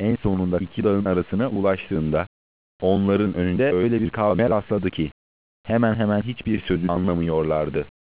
en sonunda iki dağın arasına ulaştığında, onların önünde öyle bir kavme rastladı ki, hemen hemen hiçbir sözü anlamıyorlardı.